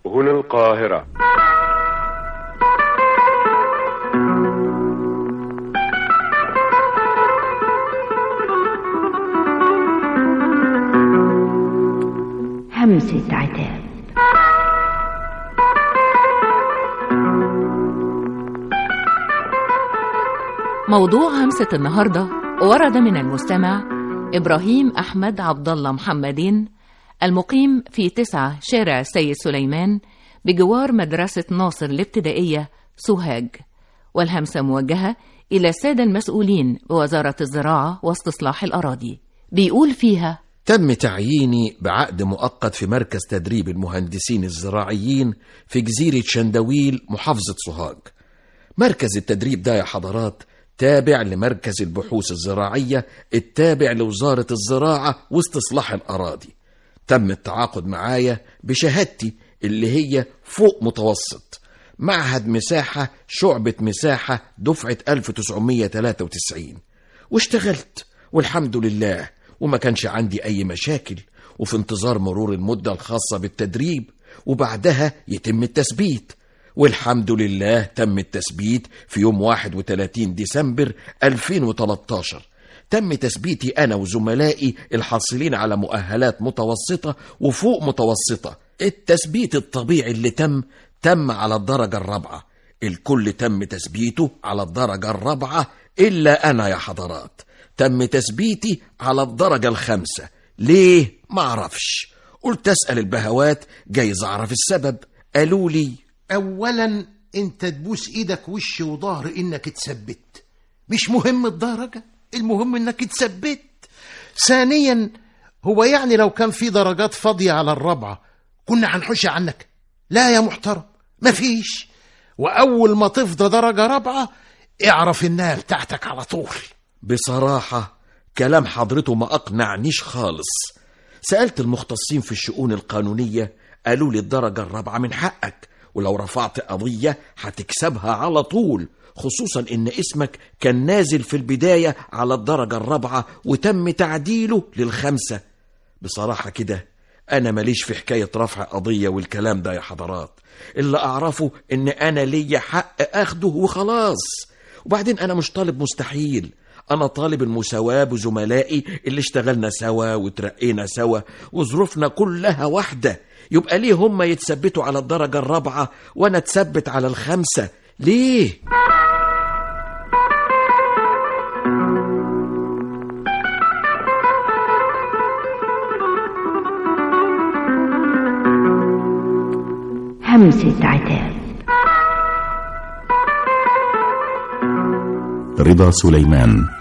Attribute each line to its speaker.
Speaker 1: هنا القاهرة.
Speaker 2: همسة عتاب.
Speaker 3: موضوع همسة النهاردة ورد من المستمع إبراهيم أحمد عبد الله محمدين، المقيم في 9 شارع السيد سليمان بجوار مدرسة ناصر الابتدائية سوهاج، والهمسة موجهة إلى السادة المسؤولين بوزارة الزراعة واستصلاح الأراضي. بيقول فيها:
Speaker 4: تم تعييني بعقد مؤقت في مركز تدريب المهندسين الزراعيين في جزيرة شندويل محافظة سوهاج. مركز التدريب ده يا حضرات تابع لمركز البحوث الزراعية التابع لوزارة الزراعة واستصلاح الأراضي. تم التعاقد معايا بشهادتي اللي هي فوق متوسط، معهد مساحة شعبة مساحة دفعة 1993، واشتغلت والحمد لله، وما كانش عندي أي مشاكل، وفي انتظار مرور المدة الخاصة بالتدريب وبعدها يتم التثبيت، والحمد لله تم التثبيت في يوم 31 ديسمبر 2013. تم تثبيتي أنا وزملائي الحاصلين على مؤهلات متوسطة وفوق متوسطة. التثبيت الطبيعي اللي تم على الدرجة الرابعة، الكل تم تثبيته على الدرجة الرابعة إلا أنا يا حضرات، تم تثبيتي على الدرجة الخامسة. ليه؟ معرفش. قلت أسأل البهوات جايز أعرف السبب. قالوا لي:
Speaker 5: أولا أنت تبوس إيدك وش وظهر إنك تثبت، مش مهم الدرجة، المهم إنك تثبت. ثانيا، هو يعني لو كان في درجات فاضية على الرابعة كنا هنحوش عنك؟ لا يا محترم، مفيش. وأول ما تفضى درجة رابعة اعرف إنها بتاعتك على طول.
Speaker 4: بصراحة كلام حضرته ما أقنعنيش خالص. سألت المختصين في الشؤون القانونية، قالوا لي الدرجة الرابعة من حقك، ولو رفعت قضية هتكسبها على طول، خصوصا إن اسمك كان نازل في البداية على الدرجة الرابعة وتم تعديله للخامسة. بصراحة كده أنا ماليش في حكاية رفع قضية والكلام ده يا حضرات، اللي أعرفه إن أنا ليا حق أخده وخلاص. وبعدين أنا مش طالب مستحيل، أنا طالب المساواة بزملائي اللي اشتغلنا سوا وترقينا سوا وظروفنا كلها واحدة. يبقى ليه هم يتثبتوا على الدرجة الرابعة وأنا اتثبت على الخامسة؟ ليه؟
Speaker 2: همسة عتاب.
Speaker 6: رضا سليمان.